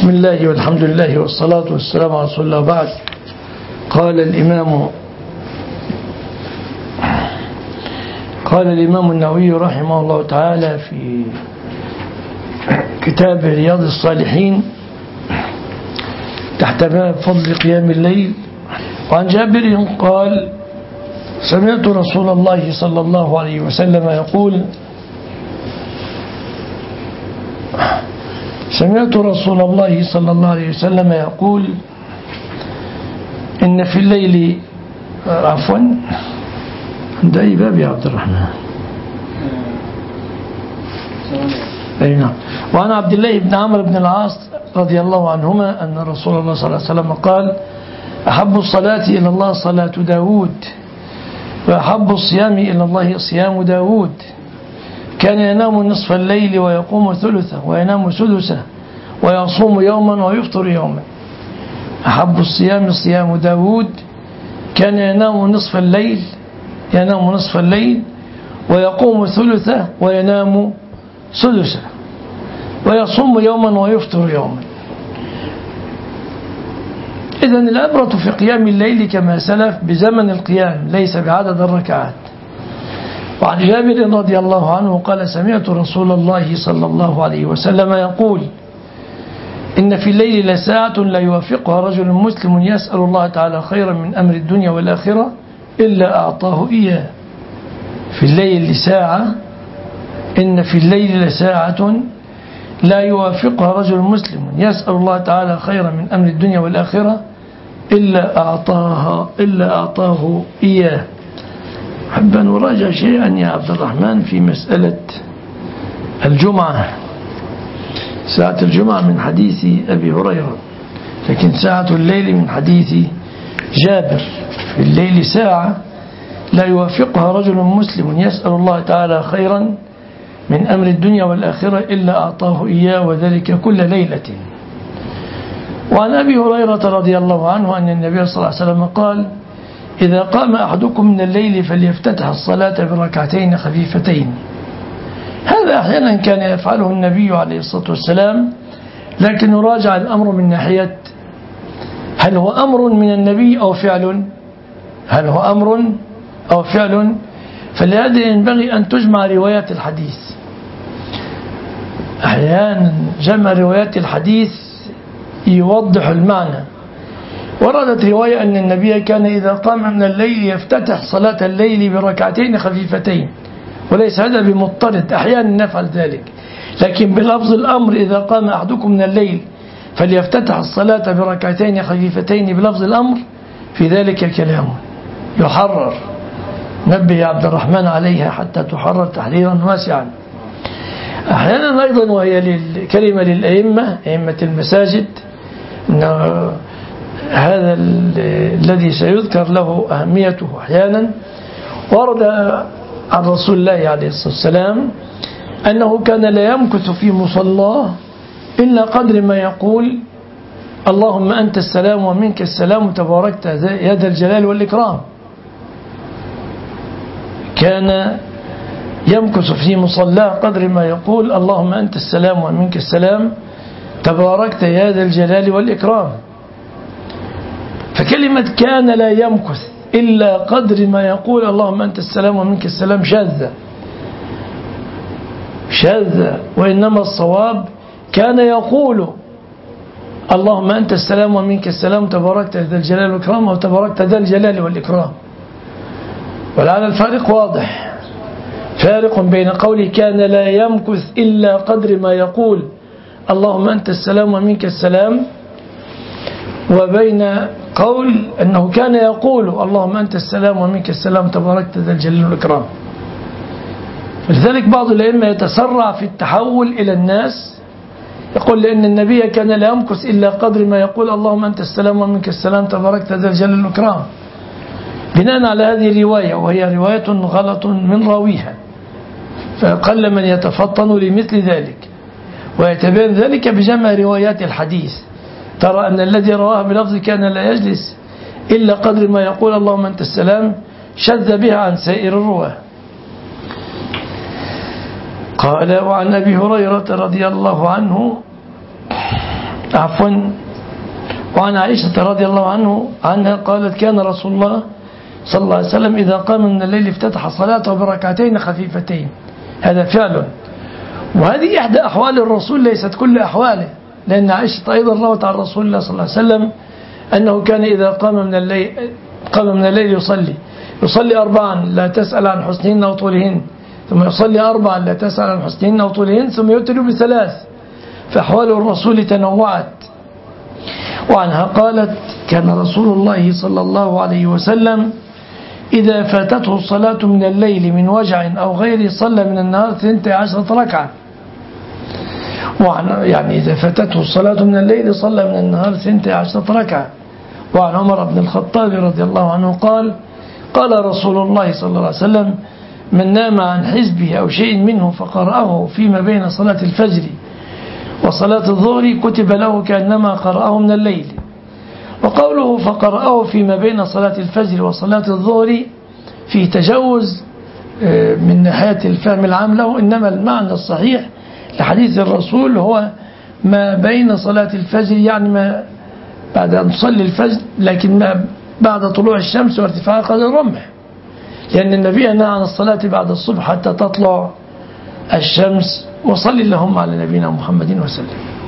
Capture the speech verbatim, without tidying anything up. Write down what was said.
بسم الله والحمد لله والصلاة والسلام على رسول الله. بعد قال الإمام قال الإمام النووي رحمه الله تعالى في كتاب رياض الصالحين تحت باب فضل قيام الليل، وعن جابر قال: سمعت رسول الله صلى الله عليه وسلم يقول سمعت رسول الله صلى الله عليه وسلم يقول إن في الليل عفوا عند أي باب يا عبد الرحمن؟ أي نعم. وعن عبد الله بن عمرو بن العاص رضي الله عنهما أن رسول الله صلى الله عليه وسلم قال: أحب الصلاة إلى الله صلاة داود، وأحب الصيام إلى الله صيام داود، كان ينام نصف الليل ويقوم ثلثه وينام سدسه ويصوم يوما ويفطر يوما. أحب الصيام صيام داود، كان ينام نصف الليل ينام نصف الليل ويقوم ثلثه وينام سدسه ويصوم يوما ويفطر يوما. إذن العبرة في قيام الليل كما سلف بزمن القيام ليس بعدد الركعات. وعن جابر رضي الله عنه قال: سمعت رسول الله صلى الله عليه وسلم يقول: إن في الليل لساعة لا يوافقها رجل مسلم يسأل الله تعالى خيرا من أمر الدنيا والآخرة إلا أعطاه إياه. في الليل لساعة إن في الليل لساعة لا يوافقها رجل مسلم يسأل الله تعالى خيرا من أمر الدنيا والآخرة إلا أعطاها إلا أعطاه إياه. أحب أن أراجع شيئا يا عبد الرحمن في مسألة الجمعة. ساعة الجمعة من حديث أبي هريرة، لكن ساعة الليل من حديث جابر. في الليل ساعة لا يوافقها رجل مسلم يسأل الله تعالى خيرا من أمر الدنيا والآخرة إلا أعطاه إياه، وذلك كل ليلة. وعن أبي هريرة رضي الله عنه أن النبي صلى الله عليه وسلم قال: إذا قام أحدكم من الليل فليفتتح الصلاة بركعتين خفيفتين. هذا أحيانا كان يفعله النبي عليه الصلاة والسلام، لكن نراجع الأمر من ناحية هل هو أمر من النبي أو فعل هل هو أمر أو فعل فلهذا ينبغي أن تجمع روايات الحديث. أحيانا جمع روايات الحديث يوضح المعنى. وردت رواية أن النبي كان إذا قام من الليل يفتتح صلاة الليل بركعتين خفيفتين، وليس هذا بمضطرد، أحيانا نفعل ذلك، لكن بلفظ الأمر إذا قام أحدكم من الليل فليفتتح الصلاة بركعتين خفيفتين بلفظ الأمر، في ذلك كلام يحرر. نبه يا عبد الرحمن عليها حتى تحرر تحريرا واسعا. أحيانا أيضا وهي كلمة للأئمة أئمة المساجد، إن هذا الذي سيذكر له أهميته. أحيانا ورد عن رسول الله عليه الصلاة والسلام أنه كان لا يمكث في مصلاه إلا قدر ما يقول: اللهم أنت السلام ومنك السلام تباركت يا ذا الجلال والإكرام. كان يمكث في مصلاه قدر ما يقول: اللهم أنت السلام ومنك السلام تباركت يا ذا الجلال والإكرام. فكلمة كان لا يمكث إلا قدر ما يقول اللهم أنت السلام ومنك السلام شاذة شاذة وإنما الصواب كان يقول: اللهم أنت السلام ومنك السلام تباركت ذا الجلال والإكرام، أو تباركت ذا الجلال والإكرام. ولعل الفارق واضح، فارق بين قوله كان لا يمكث إلا قدر ما يقول اللهم أنت السلام ومنك السلام، وبين قول أنه كان يقول اللهم أنت السلام ومنك السلام تباركت ذا الجلال والإكرام. لذلك بعض الأئمة يتسرع في التحول إلى الناس، يقول لأن النبي كان لا يمكث إلا قدر ما يقول اللهم أنت السلام ومنك السلام تباركت ذا الجلال والإكرام، بناء على هذه الرواية، وهي رواية غلط من راويها، فقل من يتفطن لمثل ذلك. ويتبين ذلك بجمع روايات الحديث. ترى أن الذي رواه بلفظ كان لا يجلس إلا قدر ما يقول اللهم أنت السلام شذ بها عن سائر الرواه. قال: وعن أبي هريرة رضي الله عنه عفوا وعن عائشة رضي الله عنه عنها قالت كان رسول الله صلى الله عليه وسلم إذا قام من الليل افتتح صلاته بركعتين خفيفتين. هذا فعل، وهذه إحدى أحوال الرسول ليست كل أحواله، لأن عائشة أيضا روت عن رسول الله صلى الله عليه وسلم أنه كان إذا قام من الليل قام من الليل يصلي يصلي أربعا لا تسأل عن حسنهن وطولهن، ثم يصلي أربعا لا تسأل عن حسنهن وطولهن، ثم يوتر بثلاث. فأحوال الرسول تنوعت. وعنها قالت كان رسول الله صلى الله عليه وسلم إذا فاتته الصلاة من الليل من وجع أو غيره صلى من النهار ثنتي عشرة ركعة. وعن يعني إذا فاتته الصلاة من الليل صلى من النهار ثنتي عشرة ركعة. وعن عمر بن الخطاب رضي الله عنه قال قال رسول الله صلى الله عليه وسلم من نام عن حزبه أو شيء منه فقرأه فيما بين صلاة الفجر وصلاة الظهر كتب له كأنما قرأه من الليل. وقوله فقرأه فيما بين صلاة الفجر وصلاة الظهر في تجوز من ناحية الفهم العام له، إنما المعنى الصحيح لحديث الرسول هو ما بين صلاة الفجر، يعني ما بعد أن تصلي الفجر، لكن ما بعد طلوع الشمس وارتفاع قدر الرمح، لأن النبي نهى عن الصلاة بعد الصبح حتى تطلع الشمس. وصل اللهم على نبينا محمد وسلم.